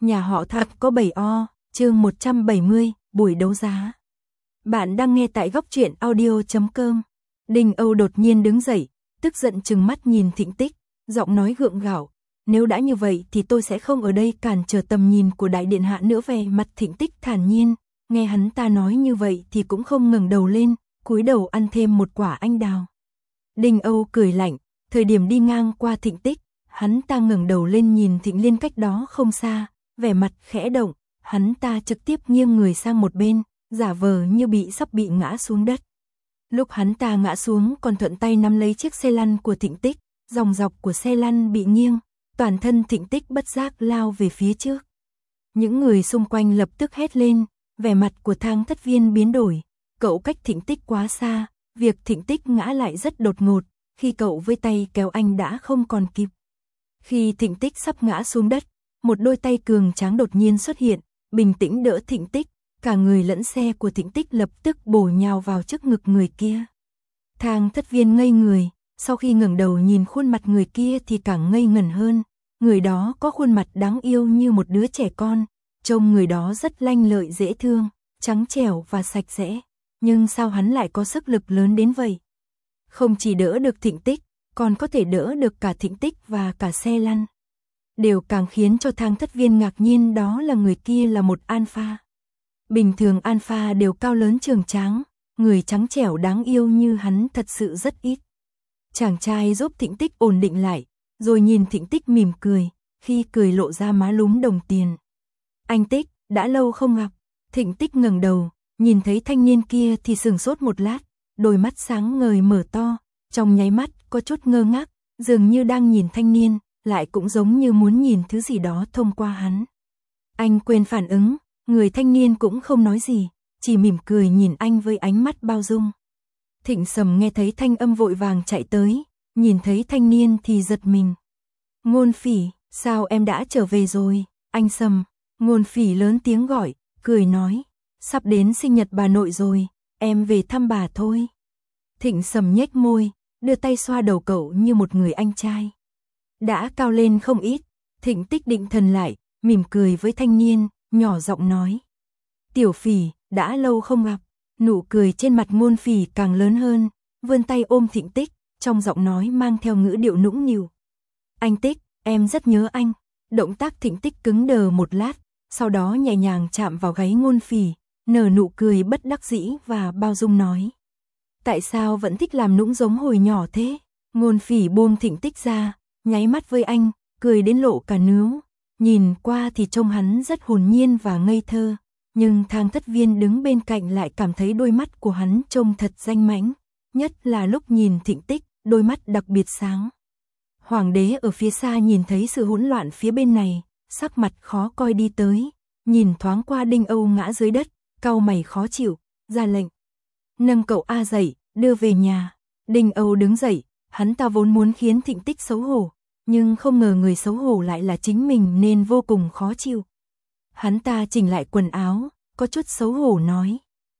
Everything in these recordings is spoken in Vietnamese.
Nhà họ Thạc có 7 o, chương 170, buổi đấu giá. Bạn đang nghe tại góc truyện audio.com. Đinh Âu đột nhiên đứng dậy, tức giận trừng mắt nhìn Thịnh Tích, giọng nói gượng gạo. Nếu đã như vậy thì tôi sẽ không ở đây cản trở tầm nhìn của đại điện hạ nữa. Về mặt Thịnh Tích thản nhiên, nghe hắn ta nói như vậy thì cũng không ngẩng đầu lên, cúi đầu ăn thêm một quả anh đào. Đinh Âu cười lạnh, thời điểm đi ngang qua Thịnh Tích, hắn ta ngẩng đầu lên nhìn Thịnh Liên cách đó không xa, vẻ mặt khẽ động, hắn ta trực tiếp nghiêng người sang một bên, giả vờ như sắp bị ngã xuống đất. Lúc hắn ta ngã xuống còn thuận tay nắm lấy chiếc xe lăn của Thịnh Tích, dòng dọc của xe lăn bị nghiêng, toàn thân Thịnh Tích bất giác lao về phía trước. Những người xung quanh lập tức hét lên, vẻ mặt của Thang Thất Viên biến đổi, cậu cách Thịnh Tích quá xa, việc Thịnh Tích ngã lại rất đột ngột, khi cậu với tay kéo anh đã không còn kịp. Khi Thịnh Tích sắp ngã xuống đất, một đôi tay cường tráng đột nhiên xuất hiện, bình tĩnh đỡ Thịnh Tích, cả người lẫn xe của Thịnh Tích lập tức bổ nhào vào trước ngực người kia. Thang Thất Viên ngây người, sau khi ngẩng đầu nhìn khuôn mặt người kia thì càng ngây ngẩn hơn, người đó có khuôn mặt đáng yêu như một đứa trẻ con, trông người đó rất lanh lợi dễ thương, trắng trẻo và sạch sẽ, nhưng sao hắn lại có sức lực lớn đến vậy? Không chỉ đỡ được Thịnh Tích, còn có thể đỡ được cả Thịnh Tích và cả xe lăn. Điều càng khiến cho Thang Thất Viên ngạc nhiên đó là người kia là một alpha. Bình thường alpha đều cao lớn trường tráng, người trắng trẻo đáng yêu như hắn thật sự rất ít. Chàng trai giúp Thịnh Tích ổn định lại, rồi nhìn Thịnh Tích mỉm cười, khi cười lộ ra má lúm đồng tiền. Anh Tích, đã lâu không gặp. Thịnh Tích ngẩng đầu, nhìn thấy thanh niên kia thì sửng sốt một lát, đôi mắt sáng ngời mở to, trong nháy mắt có chút ngơ ngác, dường như đang nhìn thanh niên, lại cũng giống như muốn nhìn thứ gì đó thông qua hắn. Anh quên phản ứng, người thanh niên cũng không nói gì, chỉ mỉm cười nhìn anh với ánh mắt bao dung. Thịnh Sầm nghe thấy thanh âm vội vàng chạy tới, nhìn thấy thanh niên thì giật mình. Ngôn Phỉ, sao em đã trở về rồi, anh Sầm? Ngôn Phỉ lớn tiếng gọi, cười nói, sắp đến sinh nhật bà nội rồi, em về thăm bà thôi. Thịnh Sầm nhếch môi, đưa tay xoa đầu cậu như một người anh trai. Đã cao lên không ít, Thịnh Tích định thần lại, mỉm cười với thanh niên, nhỏ giọng nói. Tiểu Phỉ, đã lâu không gặp. Nụ cười trên mặt Ngôn Phỉ càng lớn hơn, vươn tay ôm Thịnh Tích, trong giọng nói mang theo ngữ điệu nũng nịu. Anh Tích, em rất nhớ anh. Động tác Thịnh Tích cứng đờ một lát, sau đó nhẹ nhàng chạm vào gáy Ngôn Phỉ, nở nụ cười bất đắc dĩ và bao dung nói. Tại sao vẫn thích làm nũng giống hồi nhỏ thế? Ngôn Phỉ buông Thịnh Tích ra, nháy mắt với anh, cười đến lộ cả nướu. Nhìn qua thì trông hắn rất hồn nhiên và ngây thơ, nhưng Thang Thất Viên đứng bên cạnh lại cảm thấy đôi mắt của hắn trông thật danh mãnh, nhất là lúc nhìn Thịnh Tích, đôi mắt đặc biệt sáng. Hoàng đế ở phía xa nhìn thấy sự hỗn loạn phía bên này, sắc mặt khó coi đi tới, nhìn thoáng qua Đinh Âu ngã dưới đất, cau mày khó chịu, ra lệnh. Nâng cậu A dậy, đưa về nhà. Đinh Âu đứng dậy, hắn ta vốn muốn khiến Thịnh Tích xấu hổ, nhưng không ngờ người xấu hổ lại là chính mình nên vô cùng khó chịu. Hắn ta chỉnh lại quần áo, có chút xấu hổ nói.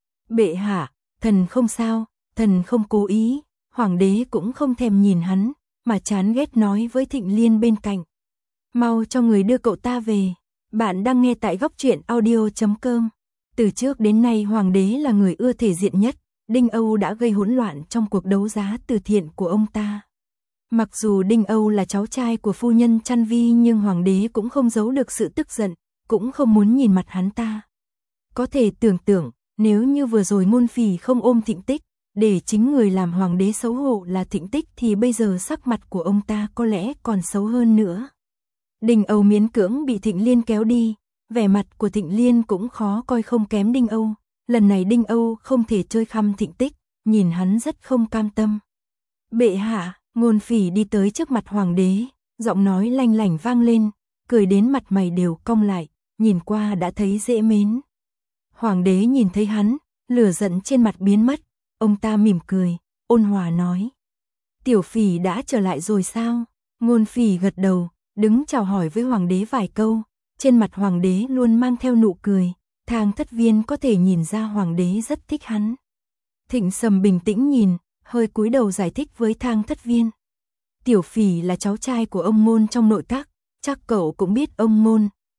Bệ hạ, thần không sao, thần không cố ý. Hoàng đế cũng không thèm nhìn hắn, mà chán ghét nói với Thịnh Liên bên cạnh. Mau cho người đưa cậu ta về. Bạn đang nghe tại góc truyện audio.com. Từ trước đến nay hoàng đế là người ưa thể diện nhất, Đinh Âu đã gây hỗn loạn trong cuộc đấu giá từ thiện của ông ta. Mặc dù Đinh Âu là cháu trai của phu nhân Chăn Vi nhưng hoàng đế cũng không giấu được sự tức giận, cũng không muốn nhìn mặt hắn ta. Có thể tưởng tượng, nếu như vừa rồi Ngôn Phỉ không ôm Thịnh Tích, để chính người làm hoàng đế xấu hổ là Thịnh Tích thì bây giờ sắc mặt của ông ta có lẽ còn xấu hơn nữa. Đinh Âu miễn cưỡng bị Thịnh Liên kéo đi, vẻ mặt của Thịnh Liên cũng khó coi không kém Đinh Âu. Lần này Đinh Âu không thể chơi khăm Thịnh Tích, nhìn hắn rất không cam tâm. Bệ hạ, Ngôn Phỉ đi tới trước mặt hoàng đế, giọng nói lanh lảnh vang lên, cười đến mặt mày đều cong lại, nhìn qua đã thấy dễ mến. Hoàng đế nhìn thấy hắn, lửa giận trên mặt biến mất, ông ta mỉm cười, ôn hòa nói. Tiểu Phỉ đã trở lại rồi sao? Ngôn Phỉ gật đầu, đứng chào hỏi với hoàng đế vài câu, trên mặt hoàng đế luôn mang theo nụ cười, Thang Thất Viên có thể nhìn ra hoàng đế rất thích hắn. Thịnh Sầm bình tĩnh nhìn, hơi cúi đầu giải thích với Thang Thất Viên. Tiểu Phỉ là cháu trai của ông Ngôn trong nội các, chắc cậu cũng biết ông Ngôn,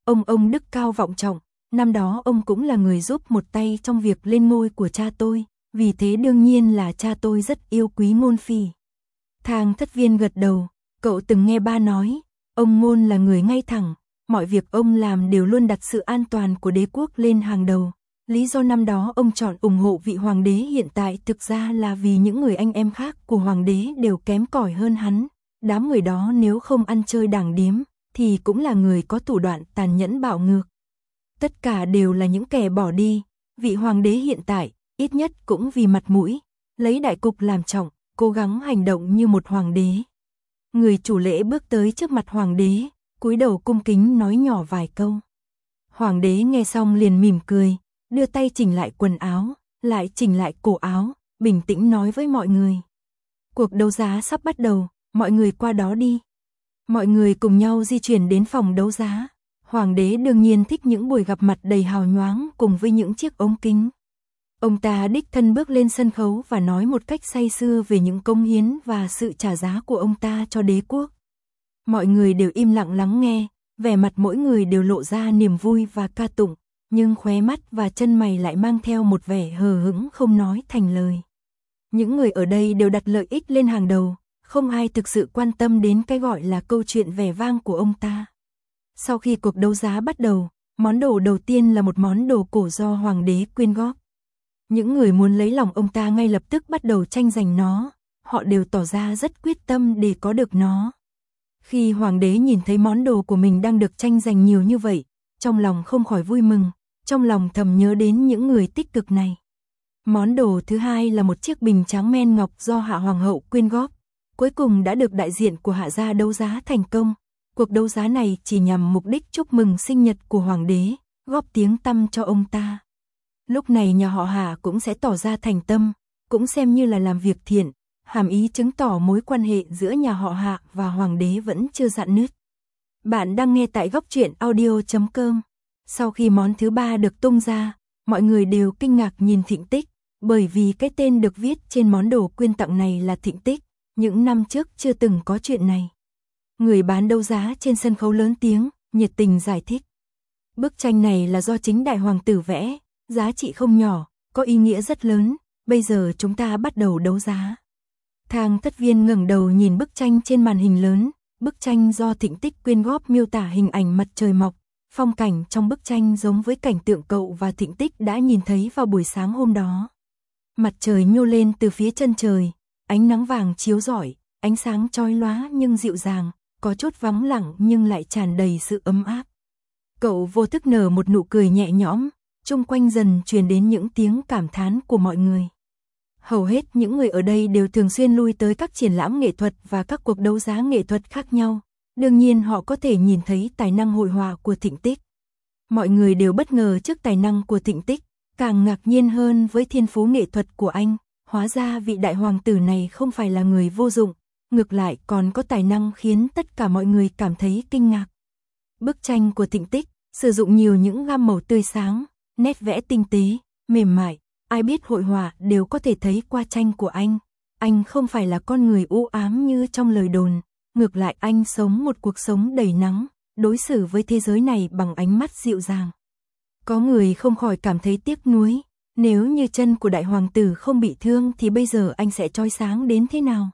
Ông đức cao vọng trọng, năm đó ông cũng là người giúp một tay trong việc lên ngôi của cha tôi, vì thế đương nhiên là cha tôi rất yêu quý Ngôn Phi. Thang Thất Viên gật đầu, cậu từng nghe ba nói, ông Ngôn là người ngay thẳng, mọi việc ông làm đều luôn đặt sự an toàn của đế quốc lên hàng đầu. Lý do năm đó ông chọn ủng hộ vị hoàng đế hiện tại thực ra là vì những người anh em khác của hoàng đế đều kém cỏi hơn hắn. Đám người đó nếu không ăn chơi đảng điếm, thì cũng là người có thủ đoạn tàn nhẫn bạo ngược. Tất cả đều là những kẻ bỏ đi, vị hoàng đế hiện tại, ít nhất cũng vì mặt mũi, lấy đại cục làm trọng, cố gắng hành động như một hoàng đế. Người chủ lễ bước tới trước mặt hoàng đế, cúi đầu cung kính nói nhỏ vài câu. Hoàng đế nghe xong liền mỉm cười, đưa tay chỉnh lại quần áo, lại chỉnh lại cổ áo, bình tĩnh nói với mọi người. Cuộc đấu giá sắp bắt đầu, mọi người qua đó đi. Mọi người cùng nhau di chuyển đến phòng đấu giá. Hoàng đế đương nhiên thích những buổi gặp mặt đầy hào nhoáng cùng với những chiếc ống kính. Ông ta đích thân bước lên sân khấu và nói một cách say sưa về những công hiến và sự trả giá của ông ta cho đế quốc. Mọi người đều im lặng lắng nghe, vẻ mặt mỗi người đều lộ ra niềm vui và ca tụng, nhưng khóe mắt và chân mày lại mang theo một vẻ hờ hững không nói thành lời. Những người ở đây đều đặt lợi ích lên hàng đầu, không ai thực sự quan tâm đến cái gọi là câu chuyện vẻ vang của ông ta. Sau khi cuộc đấu giá bắt đầu, món đồ đầu tiên là một món đồ cổ do hoàng đế quyên góp. Những người muốn lấy lòng ông ta ngay lập tức bắt đầu tranh giành nó, họ đều tỏ ra rất quyết tâm để có được nó. Khi hoàng đế nhìn thấy món đồ của mình đang được tranh giành nhiều như vậy, trong lòng không khỏi vui mừng, trong lòng thầm nhớ đến những người tích cực này. Món đồ thứ hai là một chiếc bình tráng men ngọc do Hạ Hoàng hậu quyên góp, cuối cùng đã được đại diện của Hạ gia đấu giá thành công. Cuộc đấu giá này chỉ nhằm mục đích chúc mừng sinh nhật của hoàng đế, góp tiếng tăm cho ông ta. Lúc này nhà họ Hạ cũng sẽ tỏ ra thành tâm, cũng xem như là làm việc thiện, hàm ý chứng tỏ mối quan hệ giữa nhà họ Hạ và hoàng đế vẫn chưa rạn nứt. Bạn đang nghe tại góc truyện audio.com. Sau khi món thứ ba được tung ra, mọi người đều kinh ngạc nhìn Thịnh Tích, bởi vì cái tên được viết trên món đồ quyên tặng này là Thịnh Tích, những năm trước chưa từng có chuyện này. Người bán đấu giá trên sân khấu lớn tiếng, nhiệt tình giải thích. Bức tranh này là do chính đại hoàng tử vẽ, giá trị không nhỏ, có ý nghĩa rất lớn, bây giờ chúng ta bắt đầu đấu giá. Thang Thất Viên ngẩng đầu nhìn bức tranh trên màn hình lớn, bức tranh do Thịnh Tích quyên góp miêu tả hình ảnh mặt trời mọc, phong cảnh trong bức tranh giống với cảnh tượng cậu và Thịnh Tích đã nhìn thấy vào buổi sáng hôm đó. Mặt trời nhô lên từ phía chân trời, ánh nắng vàng chiếu rọi, ánh sáng chói lóa nhưng dịu dàng, có chút vắng lặng nhưng lại tràn đầy sự ấm áp. Cậu vô thức nở một nụ cười nhẹ nhõm, chung quanh dần truyền đến những tiếng cảm thán của mọi người. Hầu hết những người ở đây đều thường xuyên lui tới các triển lãm nghệ thuật và các cuộc đấu giá nghệ thuật khác nhau, đương nhiên họ có thể nhìn thấy tài năng hội họa của Thịnh Tích. Mọi người đều bất ngờ trước tài năng của Thịnh Tích, càng ngạc nhiên hơn với thiên phú nghệ thuật của anh, hóa ra vị đại hoàng tử này không phải là người vô dụng, ngược lại còn có tài năng khiến tất cả mọi người cảm thấy kinh ngạc. Bức tranh của Thịnh Tích sử dụng nhiều những gam màu tươi sáng, nét vẽ tinh tế, mềm mại, ai biết hội họa đều có thể thấy qua tranh của anh. Anh không phải là con người u ám như trong lời đồn, ngược lại anh sống một cuộc sống đầy nắng, đối xử với thế giới này bằng ánh mắt dịu dàng. Có người không khỏi cảm thấy tiếc nuối, nếu như chân của đại hoàng tử không bị thương thì bây giờ anh sẽ chói sáng đến thế nào.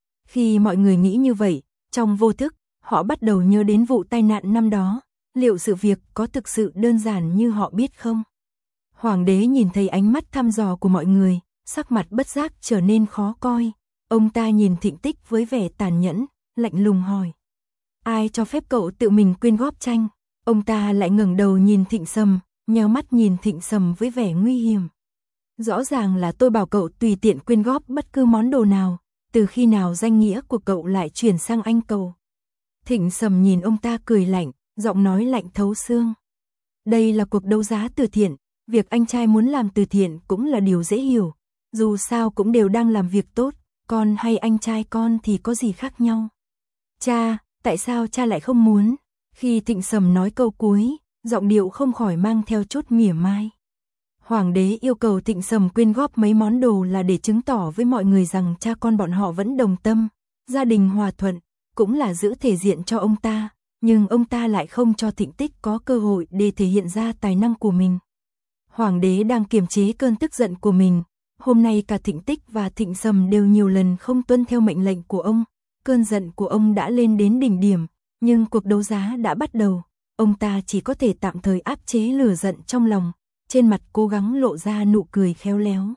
Khi mọi người nghĩ như vậy, trong vô thức, họ bắt đầu nhớ đến vụ tai nạn năm đó, liệu sự việc có thực sự đơn giản như họ biết không? Hoàng đế nhìn thấy ánh mắt thăm dò của mọi người, sắc mặt bất giác trở nên khó coi. Ông ta nhìn Thịnh Tích với vẻ tàn nhẫn, lạnh lùng hỏi. Ai cho phép cậu tự mình quyên góp tranh? Ông ta lại ngẩng đầu nhìn Thịnh Sầm, nheo mắt nhìn Thịnh Sầm với vẻ nguy hiểm. Rõ ràng là tôi bảo cậu tùy tiện quyên góp bất cứ món đồ nào, từ khi nào danh nghĩa của cậu lại chuyển sang anh cậu? Thịnh Sầm nhìn ông ta cười lạnh, giọng nói lạnh thấu xương. Đây là cuộc đấu giá từ thiện, việc anh trai muốn làm từ thiện cũng là điều dễ hiểu, dù sao cũng đều đang làm việc tốt, con hay anh trai con thì có gì khác nhau. Cha, tại sao cha lại không muốn? Khi Thịnh Sầm nói câu cuối, giọng điệu không khỏi mang theo chút mỉa mai. Hoàng đế yêu cầu Thịnh Sầm quyên góp mấy món đồ là để chứng tỏ với mọi người rằng cha con bọn họ vẫn đồng tâm, gia đình hòa thuận, cũng là giữ thể diện cho ông ta, nhưng ông ta lại không cho Thịnh Tích có cơ hội để thể hiện ra tài năng của mình. Hoàng đế đang kiềm chế cơn tức giận của mình, hôm nay cả Thịnh Tích và Thịnh Sầm đều nhiều lần không tuân theo mệnh lệnh của ông, cơn giận của ông đã lên đến đỉnh điểm, nhưng cuộc đấu giá đã bắt đầu, ông ta chỉ có thể tạm thời áp chế lửa giận trong lòng, trên mặt cố gắng lộ ra nụ cười khéo léo.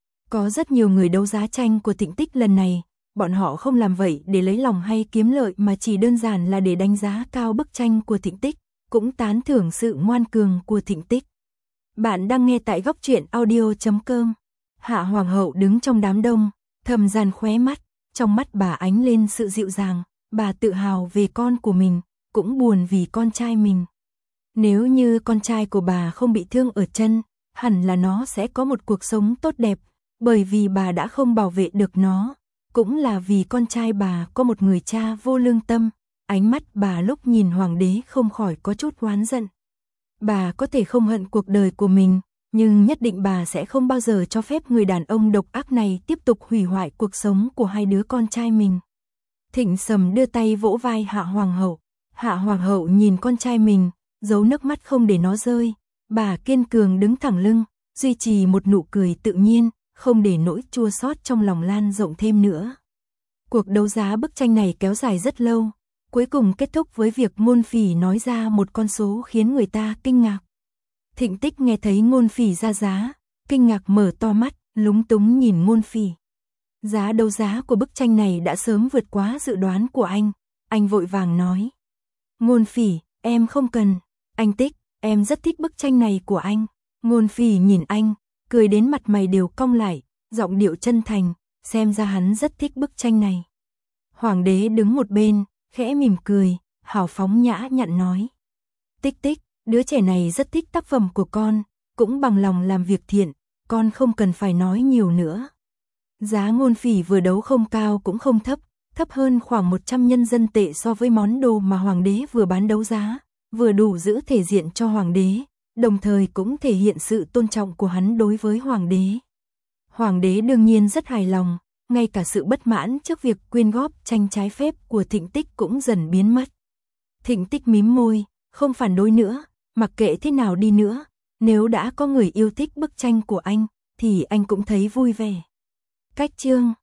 Có rất nhiều người đấu giá tranh của Thịnh Tích lần này, bọn họ không làm vậy để lấy lòng hay kiếm lợi mà chỉ đơn giản là để đánh giá cao bức tranh của Thịnh Tích, cũng tán thưởng sự ngoan cường của Thịnh Tích. Bạn đang nghe tại góc truyện audio.com. Hạ Hoàng hậu đứng trong đám đông, thầm dàn khóe mắt, trong mắt bà ánh lên sự dịu dàng, bà tự hào về con của mình, cũng buồn vì con trai mình. Nếu như con trai của bà không bị thương ở chân, hẳn là nó sẽ có một cuộc sống tốt đẹp, bởi vì bà đã không bảo vệ được nó, cũng là vì con trai bà có một người cha vô lương tâm. Ánh mắt bà lúc nhìn hoàng đế không khỏi có chút oán giận. Bà có thể không hận cuộc đời của mình, nhưng nhất định bà sẽ không bao giờ cho phép người đàn ông độc ác này tiếp tục hủy hoại cuộc sống của hai đứa con trai mình. Thịnh Sầm đưa tay vỗ vai Hạ Hoàng hậu. Hạ Hoàng hậu nhìn con trai mình, giấu nước mắt không để nó rơi. Bà kiên cường đứng thẳng lưng, duy trì một nụ cười tự nhiên, không để nỗi chua xót trong lòng lan rộng thêm nữa. Cuộc đấu giá bức tranh này kéo dài rất lâu, cuối cùng kết thúc với việc Ngôn Phỉ nói ra một con số khiến người ta kinh ngạc. Thịnh Tích nghe thấy Ngôn Phỉ ra giá, kinh ngạc mở to mắt, lúng túng nhìn Ngôn Phỉ. Giá đấu giá của bức tranh này đã sớm vượt quá dự đoán của anh vội vàng nói. Ngôn Phỉ, em không cần, anh Tích, em rất thích bức tranh này của anh. Ngôn Phỉ nhìn anh, cười đến mặt mày đều cong lại, giọng điệu chân thành, xem ra hắn rất thích bức tranh này. Hoàng đế đứng một bên, khẽ mỉm cười, hào phóng nhã nhặn nói. Tích Tích, đứa trẻ này rất thích tác phẩm của con, cũng bằng lòng làm việc thiện, con không cần phải nói nhiều nữa. Giá Ngôn Phỉ vừa đấu không cao cũng không thấp, thấp hơn khoảng 100 nhân dân tệ so với món đồ mà hoàng đế vừa bán đấu giá, vừa đủ giữ thể diện cho hoàng đế, đồng thời cũng thể hiện sự tôn trọng của hắn đối với hoàng đế. Hoàng đế đương nhiên rất hài lòng, ngay cả sự bất mãn trước việc quyên góp tranh trái phép của Thịnh Tích cũng dần biến mất. Thịnh Tích mím môi, không phản đối nữa, mặc kệ thế nào đi nữa, nếu đã có người yêu thích bức tranh của anh, thì anh cũng thấy vui vẻ. Cách chương